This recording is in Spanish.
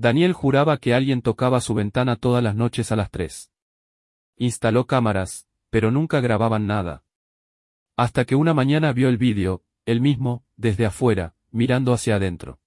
Daniel juraba que alguien tocaba su ventana todas las noches a las 3. Instaló cámaras, pero nunca grababan nada. Hasta que una mañana vio el vídeo, él mismo, desde afuera, mirando hacia adentro.